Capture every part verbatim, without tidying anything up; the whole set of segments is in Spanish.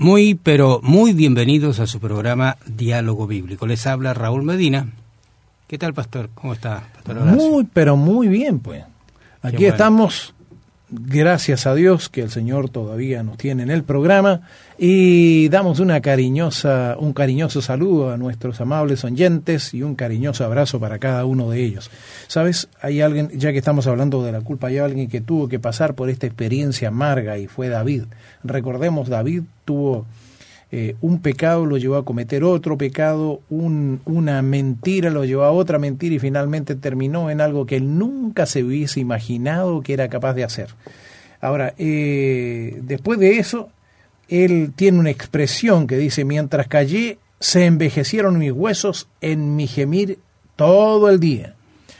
Muy, pero muy bienvenidos a su programa Diálogo Bíblico. Les habla Raúl Medina. ¿Qué tal, pastor? ¿Cómo está, pastor Horacio? Muy, pero muy bien, pues. Aquí bueno. estamos, gracias a Dios que el Señor todavía nos tiene en el programa, y damos una cariñosa, un cariñoso saludo a nuestros amables oyentes y un cariñoso abrazo para cada uno de ellos. ¿Sabes? Hay alguien, ya que estamos hablando de la culpa, hay alguien que tuvo que pasar por esta experiencia amarga y fue David. Recordemos, David tuvo eh, un pecado, lo llevó a cometer otro pecado, un, una mentira lo llevó a otra mentira y finalmente terminó en algo que él nunca se hubiese imaginado que era capaz de hacer. Ahora, eh, después de eso, él tiene una expresión que dice: mientras callé, se envejecieron mis huesos en mi gemir todo el día.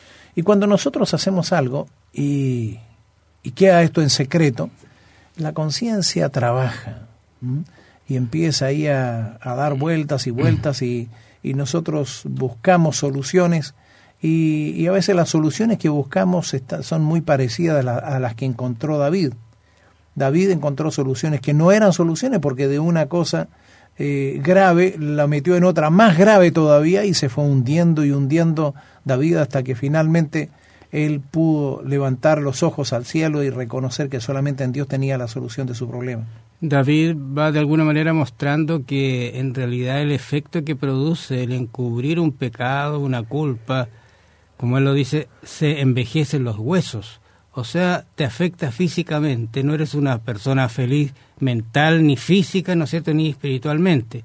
Y cuando nosotros hacemos algo y, y queda esto en secreto, la conciencia trabaja, ¿m? y empieza ahí a, a dar vueltas y vueltas, y, y nosotros buscamos soluciones, y, y a veces las soluciones que buscamos está, son muy parecidas a, la, a las que encontró David. David encontró soluciones que no eran soluciones, porque de una cosa eh, grave la metió en otra más grave todavía, y se fue hundiendo y hundiendo David hasta que finalmente él pudo levantar los ojos al cielo y reconocer que solamente en Dios tenía la solución de su problema. David va de alguna manera mostrando que en realidad el efecto que produce el encubrir un pecado, una culpa, como él lo dice, se envejecen los huesos. O sea, te afecta físicamente, no eres una persona feliz mental, ni física, ¿no es cierto?, ni espiritualmente.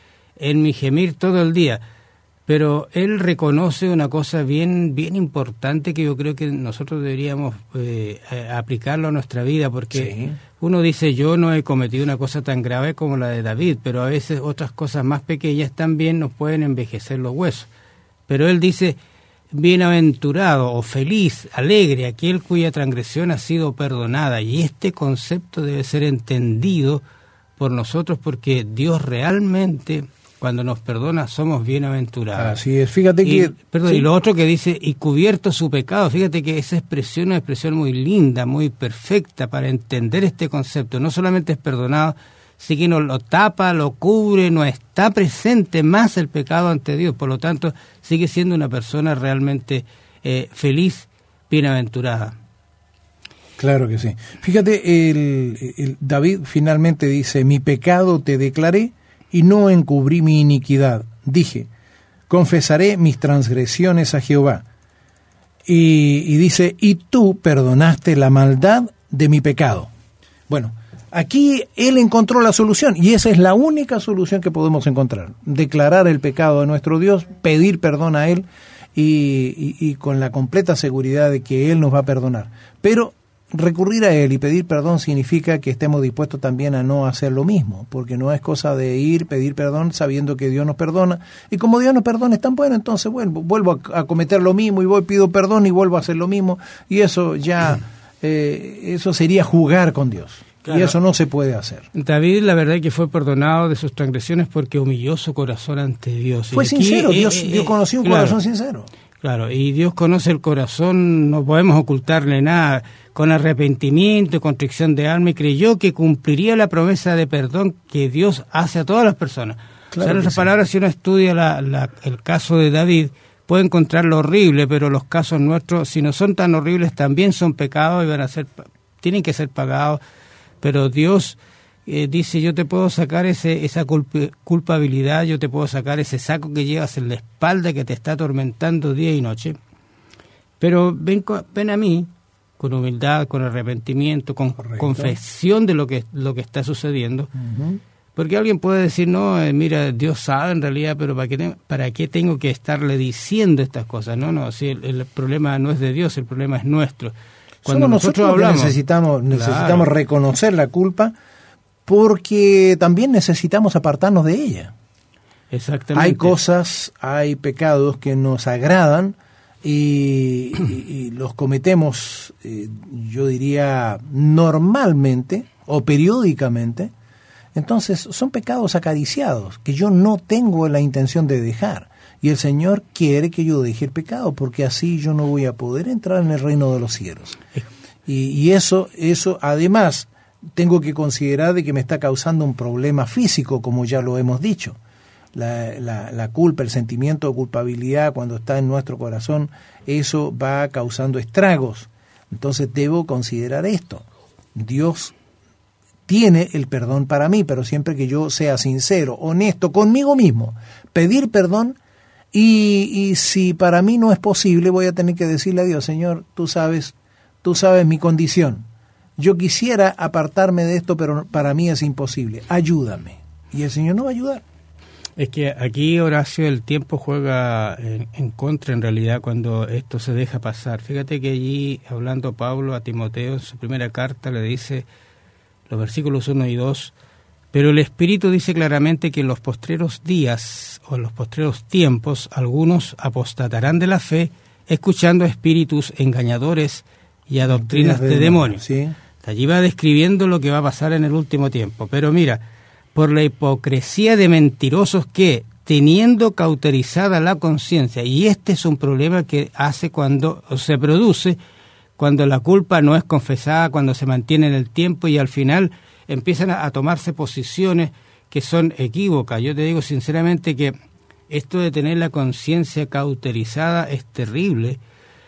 En mi gemir todo el día. Pero él reconoce una cosa bien, bien importante que yo creo que nosotros deberíamos eh, aplicarlo a nuestra vida, porque sí. Uno dice, yo no he cometido una cosa tan grave como la de David, pero a veces otras cosas más pequeñas también nos pueden envejecer los huesos. Pero él dice, bienaventurado o feliz, alegre, aquel cuya transgresión ha sido perdonada. Y este concepto debe ser entendido por nosotros, porque Dios realmente, cuando nos perdona, somos bienaventurados. Así es, fíjate y, que... Perdón, sí. Y lo otro que dice, y cubierto su pecado, fíjate que esa expresión es una expresión muy linda, muy perfecta para entender este concepto. No solamente es perdonado, sino lo tapa, lo cubre, no está presente más el pecado ante Dios. Por lo tanto, sigue siendo una persona realmente eh, feliz, bienaventurada. Claro que sí. Fíjate, el, el David finalmente dice, mi pecado te declaré y no encubrí mi iniquidad. Dije, confesaré mis transgresiones a Jehová. Y, y dice, y tú perdonaste la maldad de mi pecado. Bueno, aquí él encontró la solución, y esa es la única solución que podemos encontrar. Declarar el pecado a nuestro Dios, pedir perdón a Él, y, y, y con la completa seguridad de que Él nos va a perdonar. Pero recurrir a Él y pedir perdón significa que estemos dispuestos también a no hacer lo mismo, porque no es cosa de ir, pedir perdón sabiendo que Dios nos perdona, y como Dios nos perdona es tan bueno, entonces vuelvo, vuelvo a, a cometer lo mismo, y voy, pido perdón y vuelvo a hacer lo mismo, y eso ya, eh, eso sería jugar con Dios. Claro. Y eso no se puede hacer. David, la verdad es que fue perdonado de sus transgresiones porque humilló su corazón ante Dios. Fue y sincero, aquí, Dios, eh, Dios conoció un claro, corazón sincero. Claro, y Dios conoce el corazón, no podemos ocultarle nada. Con arrepentimiento y contrición de alma, y creyó que cumpliría la promesa de perdón que Dios hace a todas las personas. Claro, o sea, en otras sí. palabras, si uno estudia la, la, el caso de David, puede encontrarlo horrible, pero los casos nuestros, si no son tan horribles, también son pecados y van a ser, tienen que ser pagados. Pero Dios eh, dice, yo te puedo sacar ese esa culp- culpabilidad, yo te puedo sacar ese saco que llevas en la espalda que te está atormentando día y noche. Pero ven, ven a mí con humildad, con arrepentimiento, con Correcto. confesión de lo que lo que está sucediendo. Uh-huh. Porque alguien puede decir, no, eh, mira, Dios sabe en realidad, pero ¿para qué, te, ¿para qué tengo que estarle diciendo estas cosas? No, no, si el, el problema no es de Dios, el problema es nuestro. Cuando Solo nosotros, nosotros hablamos, necesitamos, necesitamos claro. reconocer la culpa, porque también necesitamos apartarnos de ella. Exactamente. Hay cosas, hay pecados que nos agradan y, y, y los cometemos, eh, yo diría, normalmente o periódicamente. Entonces son pecados acariciados que yo no tengo la intención de dejar. Y el Señor quiere que yo deje el pecado, porque así yo no voy a poder entrar en el reino de los cielos. Y, y eso, eso además tengo que considerar de que me está causando un problema físico, como ya lo hemos dicho. La, la, la culpa, el sentimiento de culpabilidad cuando está en nuestro corazón, eso va causando estragos. Entonces debo considerar esto. Dios tiene el perdón para mí, pero siempre que yo sea sincero, honesto conmigo mismo, pedir perdón, y, y si para mí no es posible, voy a tener que decirle a Dios: Señor, tú sabes, tú sabes mi condición. Yo quisiera apartarme de esto, pero para mí es imposible. Ayúdame. Y el Señor nos va a ayudar. Es que aquí, Horacio, el tiempo juega en, en contra en realidad cuando esto se deja pasar. Fíjate que allí, hablando Pablo a Timoteo, en su primera carta le dice, los versículos uno y dos, pero el Espíritu dice claramente que en los postreros días o en los postreros tiempos algunos apostatarán de la fe, escuchando a espíritus engañadores y a doctrinas de, de demonios. ¿Sí? Allí va describiendo lo que va a pasar en el último tiempo. Pero mira, por la hipocresía de mentirosos que, teniendo cauterizada la conciencia, y este es un problema que hace cuando se produce, cuando la culpa no es confesada, cuando se mantiene en el tiempo y al final empiezan a, a tomarse posiciones que son equívocas. Yo te digo sinceramente que esto de tener la conciencia cauterizada es terrible,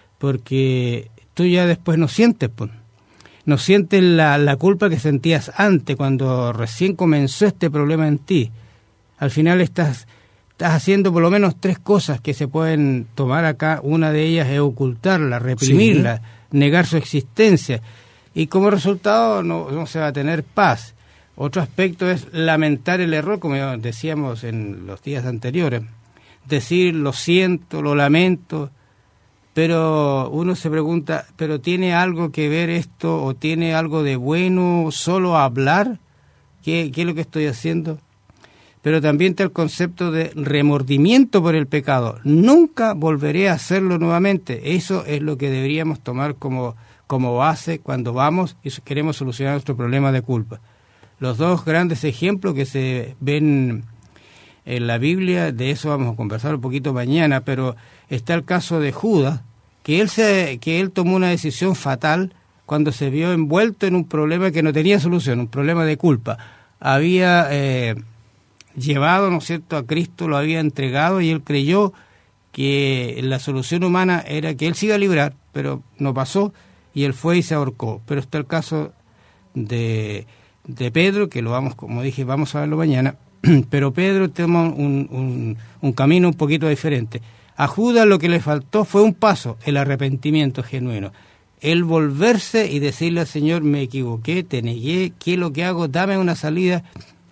porque tú ya después no sientes, pues. No sientes la, la culpa que sentías antes, cuando recién comenzó este problema en ti. Al final estás, estás haciendo por lo menos tres cosas que se pueden tomar acá. Una de ellas es ocultarla, reprimirla, sí, negar su existencia. Y como resultado no, no se va a tener paz. Otro aspecto es lamentar el error, como decíamos en los días anteriores. Decir, lo siento, lo lamento. Pero uno se pregunta, ¿pero tiene algo que ver esto o tiene algo de bueno solo hablar? ¿Qué, qué es lo que estoy haciendo? Pero también está el concepto de remordimiento por el pecado. Nunca volveré a hacerlo nuevamente. Eso es lo que deberíamos tomar como, como base cuando vamos y queremos solucionar nuestro problema de culpa. Los dos grandes ejemplos que se ven en la Biblia, de eso vamos a conversar un poquito mañana, pero está el caso de Judas, que él se, que él tomó una decisión fatal cuando se vio envuelto en un problema que no tenía solución, un problema de culpa. Había eh, llevado, ¿no es cierto?, a Cristo, lo había entregado y él creyó que la solución humana era que él se iba a librar, pero no pasó y él fue y se ahorcó. Pero está el caso de, de Pedro, que lo vamos, como dije, vamos a verlo mañana. Pero Pedro toma un, un, un camino un poquito diferente. A Judas lo que le faltó fue un paso, el arrepentimiento genuino. El volverse y decirle al Señor: me equivoqué, te negué, ¿qué es lo que hago? Dame una salida.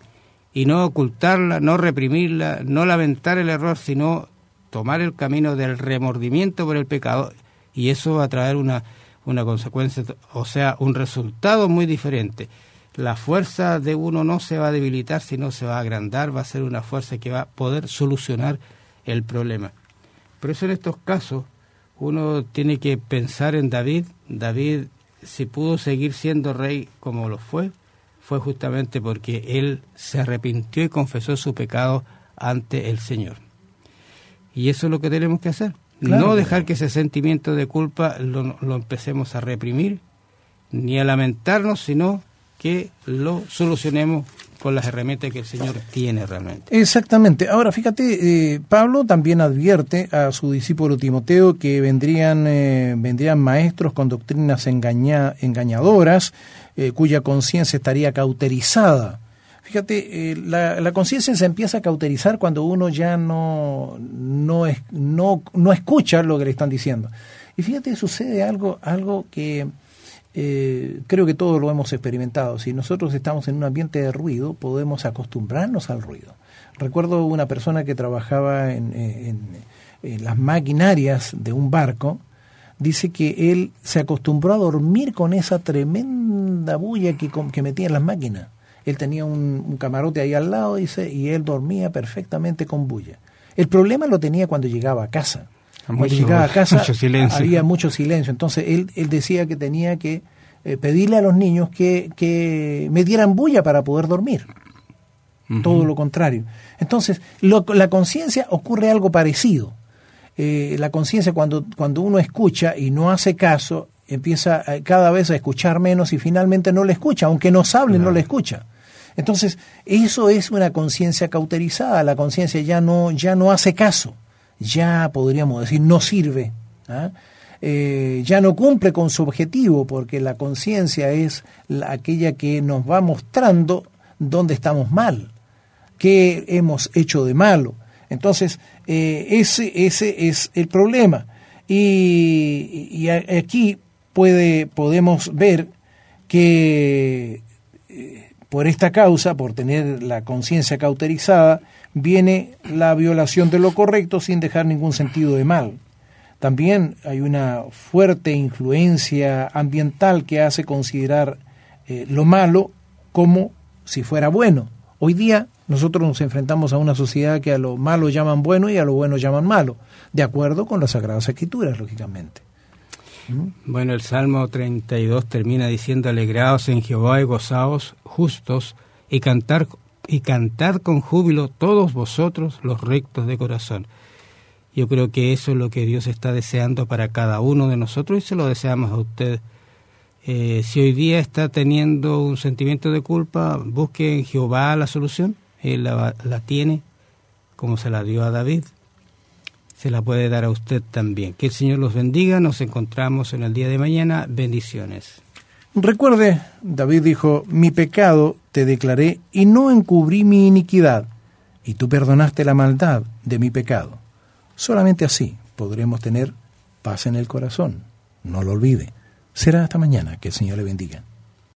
Y no ocultarla, no reprimirla, no lamentar el error, sino tomar el camino del remordimiento por el pecado. Y eso va a traer una, una consecuencia, o sea, un resultado muy diferente. La fuerza de uno no se va a debilitar, sino se va a agrandar, va a ser una fuerza que va a poder solucionar el problema. Por eso en estos casos uno tiene que pensar en David. David, si pudo seguir siendo rey como lo fue, fue justamente porque él se arrepintió y confesó su pecado ante el Señor. Y eso es lo que tenemos que hacer. Claro, no dejar que ese sentimiento de culpa lo, lo empecemos a reprimir, ni a lamentarnos, sino que lo solucionemos con las herramientas que el Señor tiene realmente. Exactamente. Ahora, fíjate, eh, Pablo también advierte a su discípulo Timoteo que vendrían, eh, vendrían maestros con doctrinas engaña, engañadoras, eh, cuya conciencia estaría cauterizada. Fíjate, eh, la, la conciencia se empieza a cauterizar cuando uno ya no, no, es, no, no escucha lo que le están diciendo. Y fíjate, sucede algo, algo que... Eh, creo que todos lo hemos experimentado. Si nosotros estamos en un ambiente de ruido, podemos acostumbrarnos al ruido. Recuerdo una persona que trabajaba en, en, en las maquinarias de un barco. Dice que él se acostumbró a dormir con esa tremenda bulla que, que metían las máquinas. Él tenía un, un camarote ahí al lado, dice, y él dormía perfectamente con bulla. El problema lo tenía cuando llegaba a casa. Cuando mucho, llegaba a casa mucho había mucho silencio. Entonces él, él decía que tenía que eh, pedirle a los niños que, que metieran bulla para poder dormir. Uh-huh. Todo lo contrario. Entonces, lo, la conciencia ocurre algo parecido. Eh, la conciencia, cuando, cuando uno escucha y no hace caso, empieza cada vez a escuchar menos y finalmente no le escucha, aunque nos hable, no, no le escucha. Entonces, eso es una conciencia cauterizada, la conciencia ya no, ya no hace caso, ya podríamos decir no sirve, ¿ah? eh, ya no cumple con su objetivo, porque la conciencia es la, aquella que nos va mostrando dónde estamos mal, qué hemos hecho de malo. Entonces, eh, ese, ese es el problema. Y, y aquí puede, podemos ver que eh, por esta causa, por tener la conciencia cauterizada, viene la violación de lo correcto sin dejar ningún sentido de mal. También hay una fuerte influencia ambiental que hace considerar eh, lo malo como si fuera bueno. Hoy día nosotros nos enfrentamos a una sociedad que a lo malo llaman bueno y a lo bueno llaman malo, de acuerdo con las Sagradas Escrituras, lógicamente. ¿Mm? Bueno, el Salmo treinta y dos termina diciendo: alegraos en Jehová y gozaos justos, y cantar, y cantad con júbilo todos vosotros los rectos de corazón. Yo creo que eso es lo que Dios está deseando para cada uno de nosotros y se lo deseamos a usted. Eh, si hoy día está teniendo un sentimiento de culpa, busque en Jehová la solución. Él la, la tiene, como se la dio a David. Se la puede dar a usted también. Que el Señor los bendiga. Nos encontramos en el día de mañana. Bendiciones. Recuerde, David dijo: mi pecado te declaré y no encubrí mi iniquidad, y tú perdonaste la maldad de mi pecado. Solamente así podremos tener paz en el corazón. No lo olvide. Será hasta mañana. Que el Señor le bendiga.